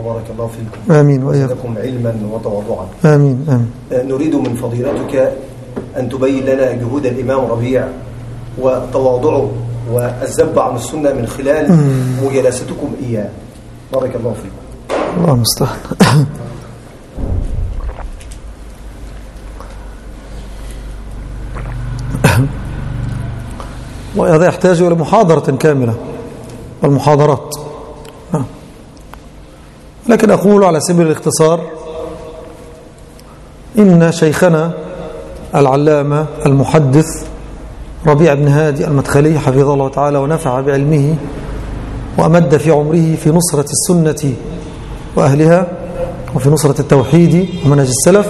وبارك الله فيكم. آمين وإياكم. وزدكم علما وتواضعا. آمين آمين. نريد من فضيلتك أن تبين لنا جهود الإمام ربيع وتواضعه والذب عن السنة من خلال مجالستكم إياه. بارك الله فيكم. الله المستعان. وهذا يحتاج إلى محاضرة كاملة والمحاضرات، لكن أقول على سبيل الاختصار إن شيخنا العلامة المحدث ربيع بن هادي المدخلي حفظه الله تعالى ونفع بعلمه وأمد في عمره في نصرة السنة وأهلها وفي نصرة التوحيد ومنهج السلف،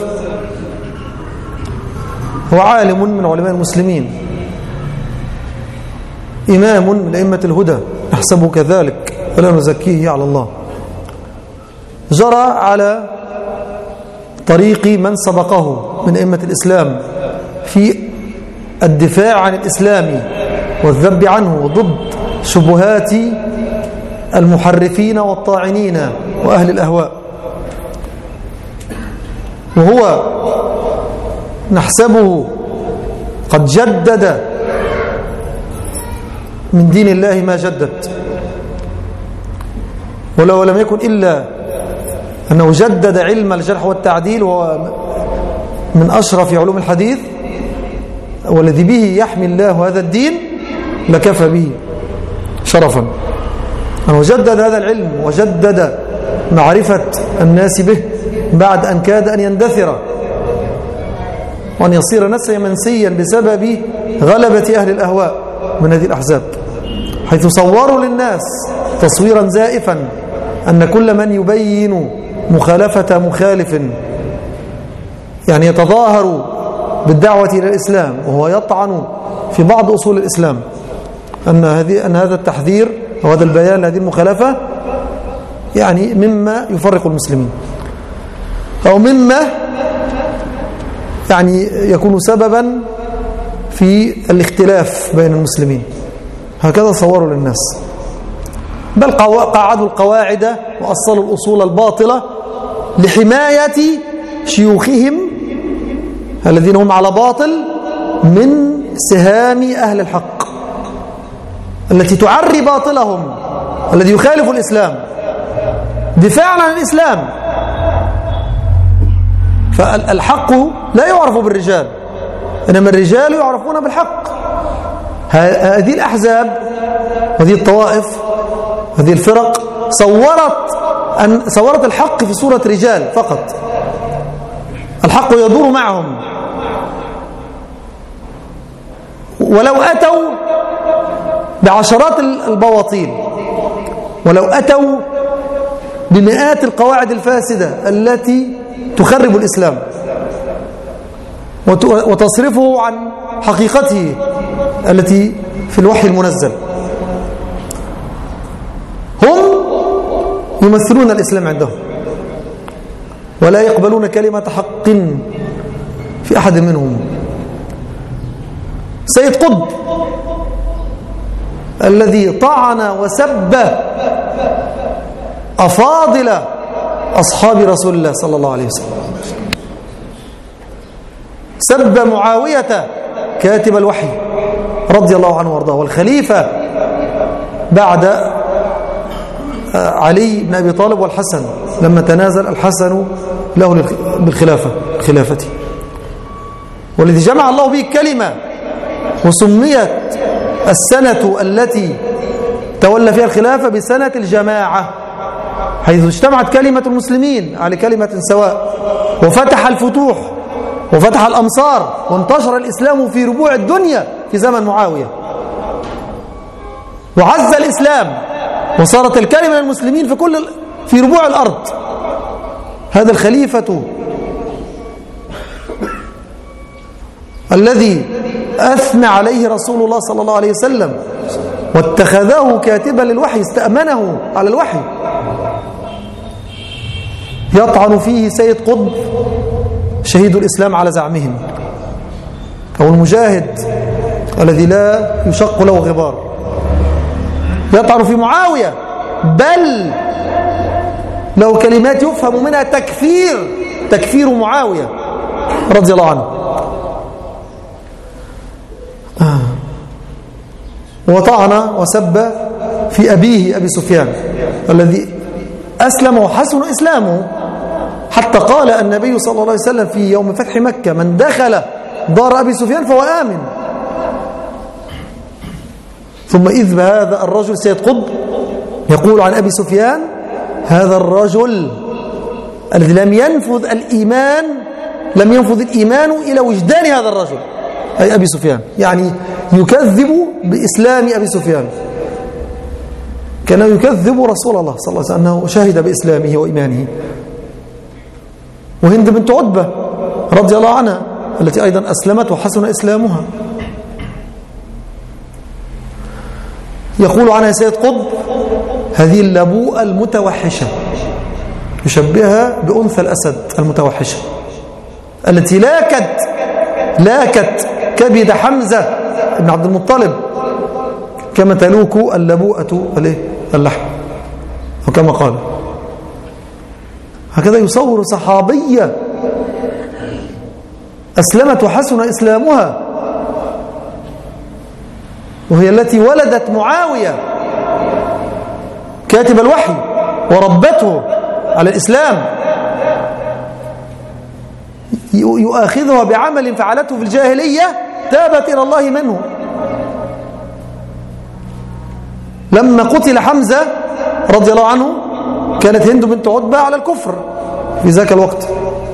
هو عالم من علماء المسلمين، إمام من أئمة الهدى نحسبه كذلك ولا نزكيه على الله، جرى على طريق من سبقه من أئمة الإسلام في الدفاع عن الإسلام والذب عنه ضد شبهات المحرفين والطاعنين وأهل الأهواء، وهو نحسبه قد جدد من دين الله ما جدد، ولو لم يكن إلا أنه جدد علم الجرح والتعديل، وهو من أشرف علوم الحديث والذي به يحمي الله هذا الدين لكفى به شرفا أنه جدد هذا العلم وجدد معرفة الناس به بعد أن كاد أن يندثر وأن يصير نسيا منسيا بسبب غلبة أهل الأهواء من هذه الأحزاب، حيث صوروا للناس تصويرا زائفا أن كل من يبين مخالفة مخالف يعني يتظاهر بالدعوة إلى الإسلام وهو يطعن في بعض أصول الإسلام أن هذا التحذير أو هذا البيان لهذه المخالفة يعني مما يفرق المسلمين أو مما يعني يكون سببا في الاختلاف بين المسلمين، هكذا صوروا للناس، بل قعدوا القواعد وأصلوا الأصول الباطلة لحماية شيوخهم الذين هم على باطل من سهام أهل الحق التي تعري باطلهم الذي يخالف الإسلام دفاعا عن الإسلام. فالحق لا يعرف بالرجال، إنما الرجال يعرفون بالحق. هذه الأحزاب، هذه الطوائف، هذه الفرق صورت الحق في صورة رجال فقط، الحق يدور معهم، ولو أتوا بعشرات البواطيل، ولو أتوا بمئات القواعد الفاسدة التي تخرب الإسلام وتصرفه عن حقيقته التي في الوحي المنزل، هم يمثلون الإسلام عندهم ولا يقبلون كلمة حق في أحد منهم. سيد قطب الذي طعن وسب أفاضل أصحاب رسول الله صلى الله عليه وسلم، سب معاوية كاتب الوحي رضي الله عنه وارضاه والخليفة بعد علي بن أبي طالب والحسن لما تنازل الحسن له بالخلافة، والذي جمع الله به الكلمة وسميت السنة التي تولى فيها الخلافة بسنة الجماعة، حيث اجتمعت كلمة المسلمين على كلمة سواء، وفتح الفتوح وفتح الأمصار وانتشر الإسلام في ربوع الدنيا في زمن معاوية، وعز الإسلام وصارت الكلمة للمسلمين في ربوع الأرض. هذا الخليفة الذي أثنى عليه رسول الله صلى الله عليه وسلم واتخذه كاتبا للوحي، استأمنه على الوحي، يطعن فيه سيد قطب شهيد الإسلام على زعمهم، أو المجاهد الذي لا يشق له غبار، يطعن في معاوية، بل له كلمات يفهم منها تكفير معاوية رضي الله عنه. وطعن وسب في أبيه أبي سفيان الذي أسلم وحسن إسلامه، حتى قال النبي صلى الله عليه وسلم في يوم فتح مكة: من دخل دار أبي سفيان فهو آمن. ثم إذ بهذا الرجل سيد قطب يقول عن أبي سفيان: هذا الرجل الذي لم ينفذ الإيمان إلى وجدان هذا الرجل، أي أبي سفيان، يعني يكذب بإسلام أبي سفيان، كان يكذب رسول الله صلى الله عليه وسلم أنه شهد بإسلامه وإيمانه. وهند بنت عتبة رضي الله عنها التي أيضا أسلمت وحسن إسلامها، يقول عنها سيد قطب: هذه اللبوءة المتوحشة، يشبهها بأنثى الأسد المتوحشة التي لاكت كبد حمزة بن عبد المطلب كما تلوك اللبوءة اللحم، وكما قال. هكذا يصور صحابية أسلمت وحسن إسلامها، وهي التي ولدت معاوية كاتب الوحي وربته على الإسلام، يؤاخذها بعمل فعلته في الجاهلية تابت إلى الله منه. لما قتل حمزة رضي الله عنه كانت هند بنت عتبة على الكفر في ذاك الوقت،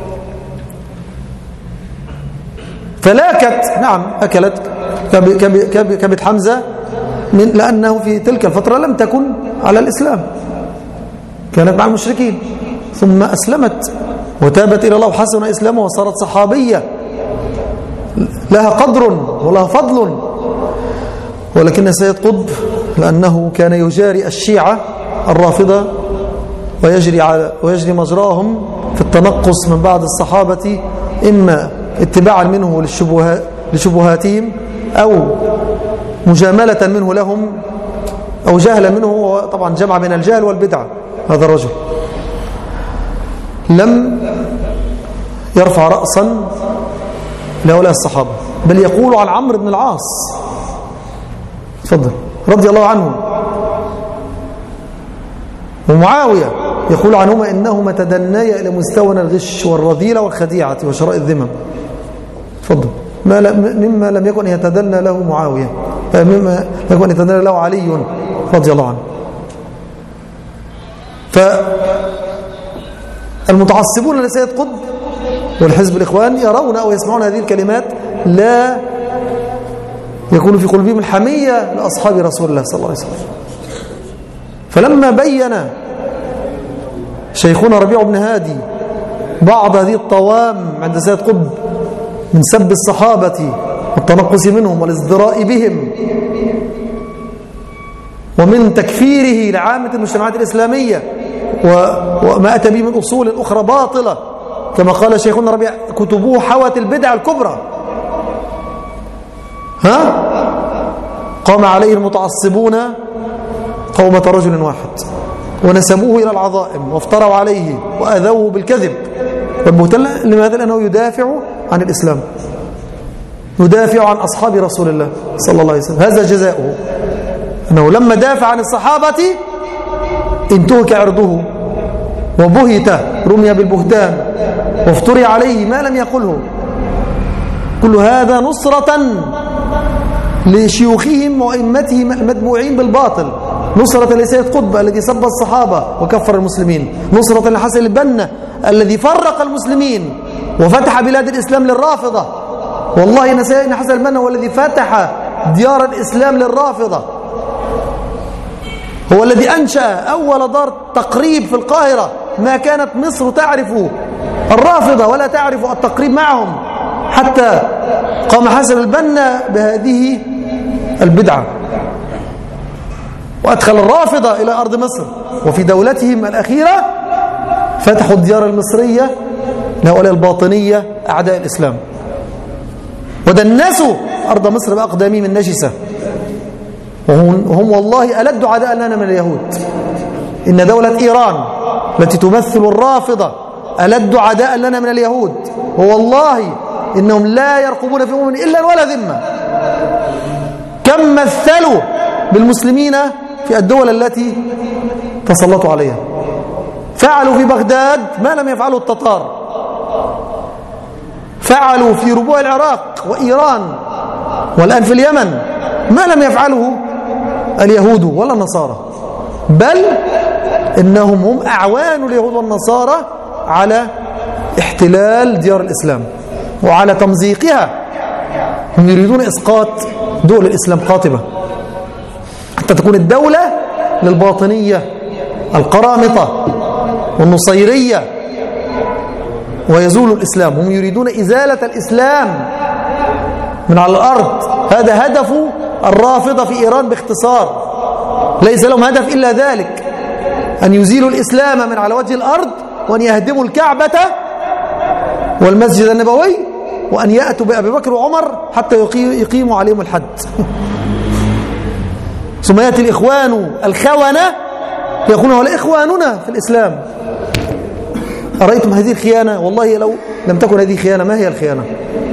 فلاكت، نعم أكلت كبد حمزة لأنه في تلك الفترة لم تكن على الإسلام، كانت مع المشركين، ثم أسلمت وتابت إلى الله وحسن إسلامها وصارت صحابية لها قدر ولها فضل. ولكن سيد قطب لأنه كان يجاري الشيعة الرافضة ويجري مجراهم في التنقص من بعض الصحابة، إما اتباعا منه لشبهاتهم أو مجاملة منه لهم أو جهلا منه، طبعا جمع بين الجهل والبدعة. هذا الرجل لم يرفع رأسا لهؤلاء الصحابة، بل يقول عن عمرو بن العاص تفضل رضي الله عنه ومعاوية، يقول عنهما: إنهما تدنيا إلى مستوى الغش والرذيلة والخديعة وشراء الذمم. تفضل. مما لم يكن يتدنى له معاوية، مما لم يكن يتدنى له علي رضي الله عنه. فالمتعصبون لسيد قطب والحزب الإخوان يرون أو يسمعون هذه الكلمات لا يكون في قلوبهم الحمية لأصحاب رسول الله صلى الله عليه وسلم. فلما بين شيخنا ربيع بن هادي بعض هذه الطوام عند سيد قطب من سب الصحابة والتنقص منهم والازدراء بهم ومن تكفيره لعامة المجتمعات الإسلامية وما أتى به من أصول أخرى باطلة، كما قال شيخنا ربيع: كتبوه حوت البدع الكبرى. قام عليه المتعصبون قومة رجل واحد ونسبوه إلى العظائم وافتروا عليه وأذوه بالكذب والبهتان. لماذا؟ لأنه يدافع عن الإسلام، يدافع عن أصحاب رسول الله صلى الله عليه وسلم. هذا جزاؤه، أنه لما دافع عن الصحابة انتهك عرضه وبهت، رمي بالبهتان وافتري عليه ما لم يقله. كل هذا نصرة لشيوخهم وأئمتهم المتبوعين بالباطل، نصرة لسيد قطب الذي سب الصحابة وكفر المسلمين، نصرة لحسن البنا الذي فرق المسلمين وفتح بلاد الإسلام للرافضة. والله إن حسن البنا هو الذي فتح ديار الإسلام للرافضة، هو الذي أنشأ أول دار تقريب في القاهرة. ما كانت مصر تعرف الرافضة ولا تعرف التقريب معهم، حتى قام حسن البنا بهذه البدعة وأدخل الرافضة إلى أرض مصر. وفي دولتهم الأخيرة فتحوا الديار المصرية لهؤلاء الباطنية أعداء الإسلام، ودنسوا أرض مصر بأقدامهم النجسة، وهم والله ألد عداء لنا من اليهود. إن دولة إيران التي تمثل الرافضة ألد عداء لنا من اليهود، ووالله إنهم لا يرقبون في مؤمن إلا ولا ذمة. كم مثلوا بالمسلمين في الدول التي تسلطوا عليها. فعلوا في بغداد ما لم يفعله التتار، فعلوا في ربوع العراق وإيران والآن في اليمن ما لم يفعله اليهود ولا النصارى، بل إنهم هم أعوان اليهود والنصارى على احتلال ديار الإسلام وعلى تمزيقها. هم يريدون إسقاط دول الإسلام قاطبة حتى تكون الدولة للباطنية القرامطة والنصيرية ويزول الإسلام. هم يريدون إزالة الإسلام من على الأرض. هذا هدف الرافضة في إيران باختصار، ليس لهم هدف إلا ذلك، أن يزيلوا الإسلام من على وجه الأرض، وأن يهدموا الكعبة والمسجد النبوي، وأن يأتوا بأبي بكر وعمر حتى يقيموا عليهم الحد. ثم يأتي الإخوان الخونة يقولون هؤلاء إخواننا في الإسلام. أرأيتم هذه الخيانة؟ والله لو لم تكن هذه خيانة ما هي الخيانة؟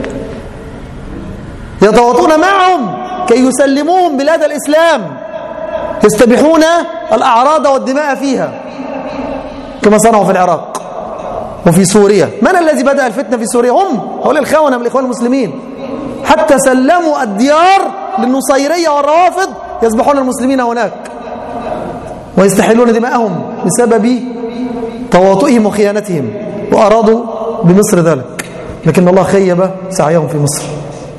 يتواطؤون معهم كي يسلموهم بلاد الإسلام، يستبيحون الأعراض والدماء فيها كما صنعوا في العراق وفي سوريا. من الذي بدأ الفتنة في سوريا؟ هم هؤلاء الخونة من الإخوان المسلمين، حتى سلموا الديار للنصيرية والروافض يذبحون المسلمين هناك ويستحلون دماءهم بسبب تواطؤهم وخيانتهم، وأرادوا بمصر ذلك، لكن الله خيب سعيهم في مصر.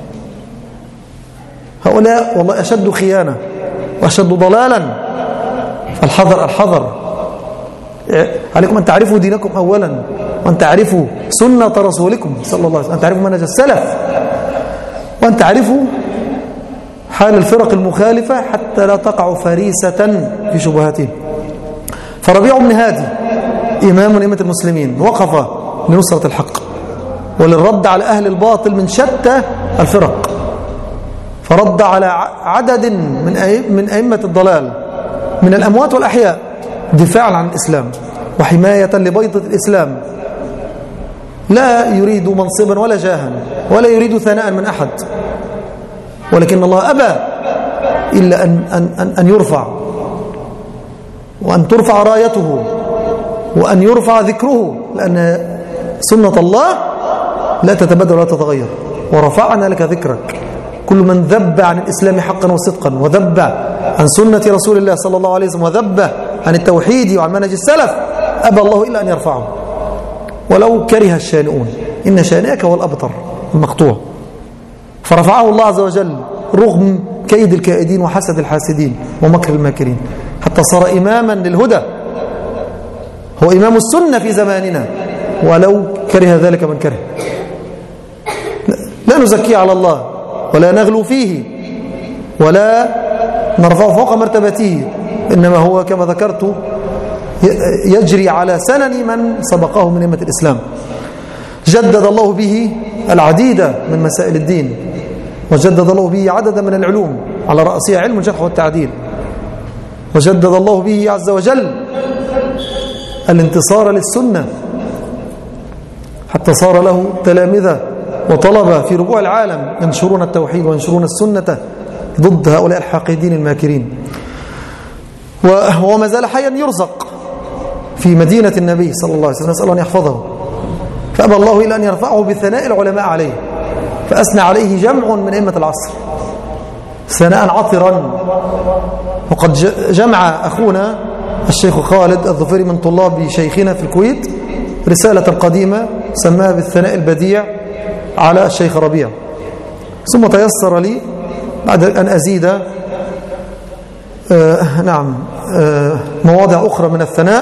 هؤلاء والله أشد خيانة وأشد ضلالا. الحذر الحذر. عليكم أن تعرفوا دينكم أولا، وأن تعرفوا سنة رسولكم صلى الله عليه وسلم، أن تعرفوا منهج السلف، وأن تعرفوا حال الفرق المخالفة حتى لا تقعوا فريسة في شبهاتهم. فربيع بن هادي إمام من أئمة المسلمين وقف لنصرة الحق وللرد على أهل الباطل من شتى الفرق، فرد على عدد من أئمة الضلال من الأموات والأحياء دفاعا عن الإسلام وحماية لبيضة الإسلام. لا يريد منصبا ولا جاها ولا يريد ثناء من أحد، ولكن الله أبى إلا أن يرفع، وأن ترفع رايته، وأن يرفع ذكره، لأن سنة الله لا تتبدل ولا تتغير. ورفعنا لك ذكرك. كل من ذب عن الإسلام حقا وصدقا، وذب عن سنة رسول الله صلى الله عليه وسلم، وذب عن التوحيد وعن منهج السلف، أبى الله إلا أن يرفعه ولو كره الشانئون. إن شانئك هو الأبتر المقطوع. فرفعه الله عز وجل رغم كيد الكائدين وحسد الحاسدين ومكر الماكرين، حتى صار إماما للهدى. هو إمام السنة في زماننا ولو كره ذلك من كره. لا نزكي على الله ولا نغلو فيه ولا نرفعه فوق مرتبته، إنما هو كما ذكرت يجري على سنن من سبقه من أئمة الإسلام. جدد الله به العديد من مسائل الدين، وجدد الله به عددا من العلوم على رأسها علم الجرح والتعديل، وجدد الله به عز وجل الانتصار للسنة حتى صار له تلامذة وطلبة في ربوع العالم ينشرون التوحيد وينشرون السنة ضد هؤلاء الحاقدين الماكرين. وهو ما زال حيا يرزق في مدينة النبي صلى الله عليه وسلم، نسأل أن يحفظه. فأبى الله إلا أن يرفعه بثناء العلماء عليه، فأثنى عليه جمع من أئمة العصر ثناء عطرا. وقد جمع أخونا الشيخ خالد الظفيري من طلاب شيخنا في الكويت رسالة قديمة سماها بالثناء البديع على الشيخ ربيع. ثم تيسر لي بعد أن أزيد مواضع أخرى من الثناء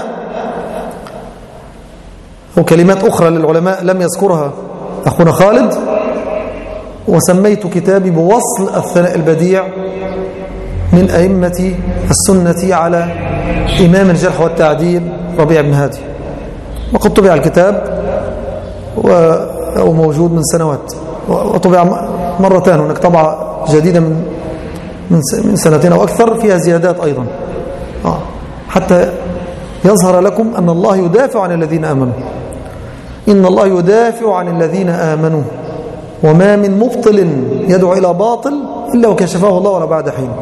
وكلمات أخرى للعلماء لم يذكرها أخونا خالد، وسميت كتابي بوصل الثناء البديع من أئمة السنة على إمام الجرح والتعديل ربيع بن هادي. وقد طبع الكتاب وموجود من سنوات، وطبع مرتان، هناك طبعة جديدة من سنتين أو أكثر فيها زيادات أيضا، حتى يظهر لكم أن الله يدافع عن الذين آمنوا. إن الله يدافع عن الذين آمنوا وما من مبطل يدعو إلى باطل إلا وكشفه الله ولو بعد حين.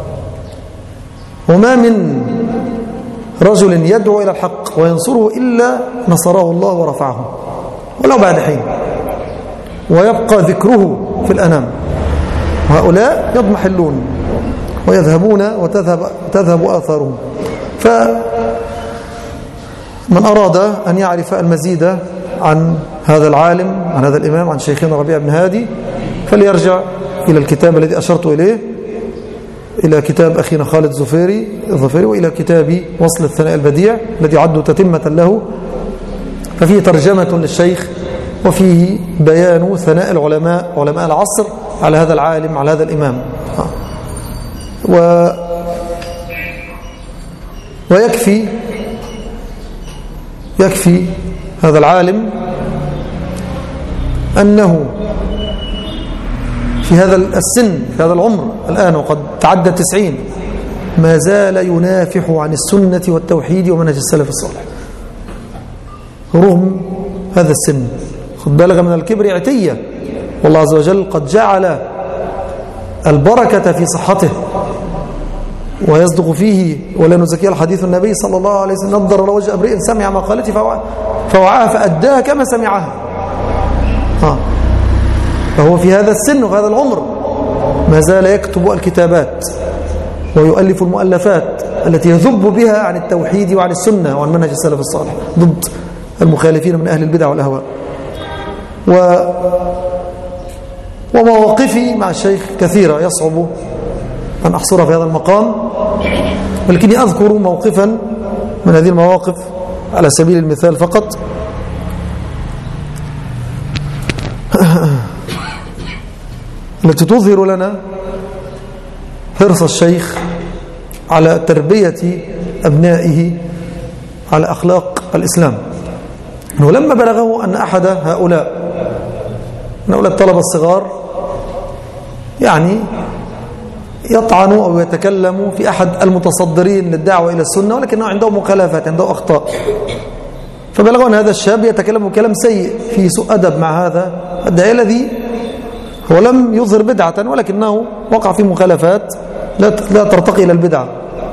وما من رجل يدعو إلى الحق وينصره إلا نصره الله ورفعه ولو بعد حين، ويبقى ذكره في الأنام. وهؤلاء يضمحلون ويذهبون وتذهب آثارهم. فمن أراد أن يعرف المزيد عن هذا العالم، عن هذا الإمام، عن شيخنا ربيع بن هادي، فليرجع إلى الكتاب الذي أشرت إليه، إلى كتاب أخينا خالد الظفيري، وإلى كتاب وصل الثناء البديع الذي عد تتمة له، ففيه ترجمة للشيخ وفيه بيان ثناء العلماء، علماء العصر، على هذا العالم، على هذا الإمام. ويكفي هذا العالم أنه في هذا السن، في هذا العمر الآن وقد تعدى 90، ما زال ينافح عن السنة والتوحيد ومنهج السلف الصالح رغم هذا السن. قد بلغ من الكبر عتية، والله عز وجل قد جعل البركة في صحته، ويصدق فيه ولا نزكي الحديث النبي صلى الله عليه وسلم: نضر الله وجه امرئ سمع مقالتي فوعاها فأداها كما سمعها. فهو في هذا السن وهذا العمر ما زال يكتب الكتابات ويؤلف المؤلفات التي يذب بها عن التوحيد وعن السنة وعن منهج السلف الصالح ضد المخالفين من أهل البدع والأهواء. ومواقفي مع الشيخ كثيرة يصعب أن أحصرها في هذا المقام، ولكني أذكر موقفا من هذه المواقف على سبيل المثال فقط. التي تظهر لنا حرص الشيخ على تربية أبنائه على أخلاق الإسلام. أنه لما بلغه أن أحد هؤلاء الطلبة الصغار يعني يطعن أو يتكلم في أحد المتصدرين للدعوة إلى السنة، ولكنه عنده مخالفات، عنده أخطاء، فبلغوا أن هذا الشاب يتكلم كلام سيء في سوء أدب مع هذا الداعية الذي هو لم يظهر بدعة، ولكنه وقع في مخالفات لا ترتقي إلى البدعة،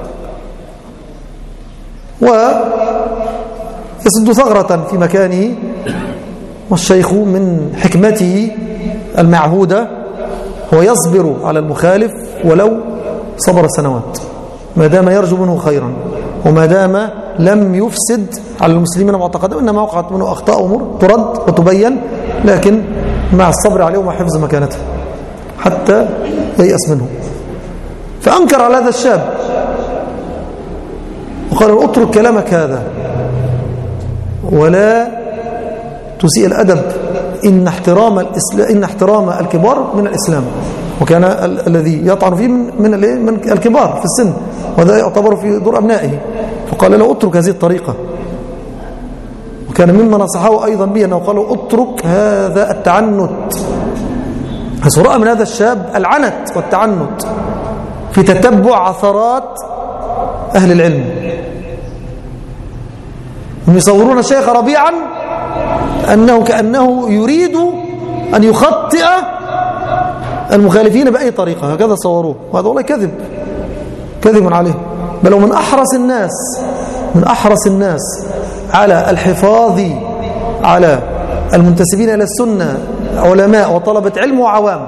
ويسد ثغرة في مكانه. والشيخ من حكمته المعهودة هو يصبر على المخالف ولو صبر سنوات، ما دام يرجو منه خيرا، وما دام لم يفسد على المسلمين معتقدهم، إنما وقعت منه أخطاء أمور ترد وتبين، لكن مع الصبر عليه ومع حفظ مكانته حتى ييأس منه. فأنكر على هذا الشاب وقال: اترك كلامك هذا ولا تسيء الأدب، إن احترام الكبار من الإسلام. وكان الذي يطعن فيه من الكبار في السن، وهذا يعتبر في دور أبنائه، فقال له: اترك هذه الطريقة. وكان مما نصحه أيضا به أنه قالوا: اترك هذا التعنت. رأى من هذا الشاب العنت والتعنت في تتبع عثرات أهل العلم. هم يصورون الشيخ ربيعا كأنه يريد أن يخطئ المخالفين بأي طريقة، هكذا صوروه، وهذا والله كذب عليه. بل هو من أحرص الناس على الحفاظ على المنتسبين إلى السنة، علماء وطلبة علم وعوام.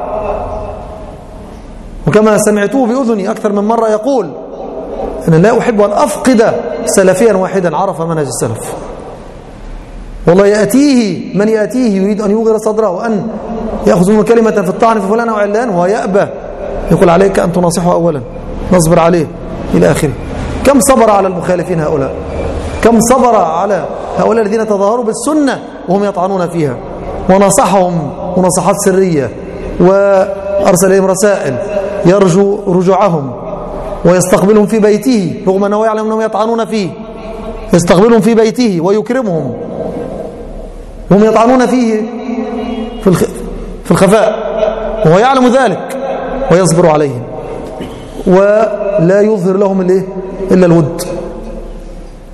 وكما سمعته بأذني أكثر من مرة يقول: أنا لا أحب أن أفقد سلفيا واحدا عرف منهج السلف. والله يأتيه من يأتيه يريد أن يوغر صدره وأن يأخذ منه كلمة في الطعن في فلان وعلان، وهو يأبى، يقول: عليك أن تناصحه أولا، نصبر عليه إلى آخره. كم صبر على المخالفين هؤلاء، كم صبر على هؤلاء الذين تظاهروا بالسنة وهم يطعنون فيها، ونصحهم مناصحات سرية، وأرسل إليهم رسائل يرجو رجوعهم، ويستقبلهم في بيته رغم أنه يعلم أنهم يطعنون فيه، يستقبلهم في بيته ويكرمهم وهم يطعنون فيه في الخفاء، وهو يعلم ذلك ويصبر عليهم، ولا يظهر لهم إلا الود.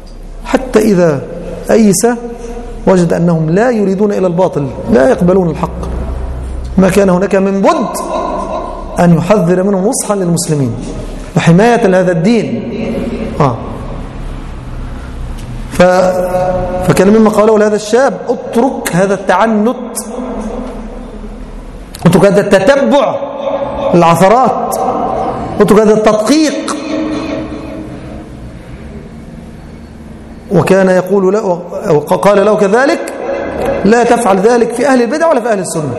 حتى إذا أيس وجد أنهم لا يريدون إلى الباطل، لا يقبلون الحق، ما كان هناك من بد أن يحذر منه نصحا للمسلمين وحماية لهذا الدين. فكان مما قاله لهذا الشاب: اترك هذا التعنت، اترك هذا التتبع العثرات، اترك هذا التدقيق. وكان يقول له، قال له كذلك: لا تفعل ذلك في أهل البدع ولا في أهل السنة،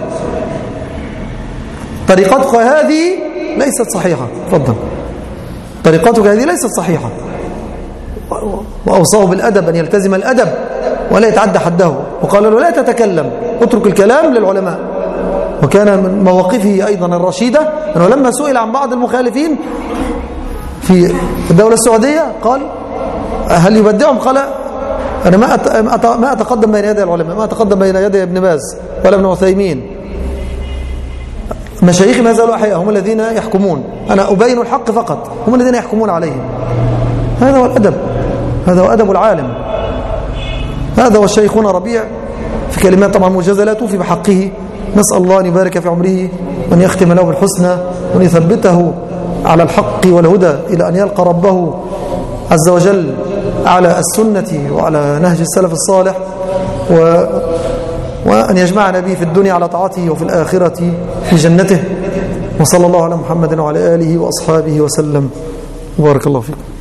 طريقتك هذه ليست صحيحة. تفضل. طريقتك هذه ليست صحيحة. وأوصاه بالأدب، أن يلتزم الأدب ولا يتعدى حده، وقال له: لا تتكلم، اترك الكلام للعلماء. وكان من مواقفه أيضا الرشيدة أنه لما سئل عن بعض المخالفين في الدولة السعودية قال: هل يبدعهم؟ قال: أنا ما أتقدم بين يدي العلماء، ما أتقدم بين يدي ابن باز ولا ابن عثيمين، مشايخي ما زالوا أحياء، هم الذين يحكمون، أنا أبين الحق فقط، هم الذين يحكمون عليهم. هذا هو الأدب، هذا هو أدب العالم. هذا هو شيخنا ربيع في كلمات طبعا موجزة لا توفي بحقه. نسأل الله أن يبارك في عمره وأن يختم له بالحسنى وأن يثبته على الحق والهدى إلى أن يلقى ربه عز وجل على السنة وعلى نهج السلف الصالح، وأن يجمعنا به في الدنيا على طاعته وفي الآخرة في جنته. وصلى الله على محمد وعلى آله وأصحابه وسلم. بارك الله فيكم.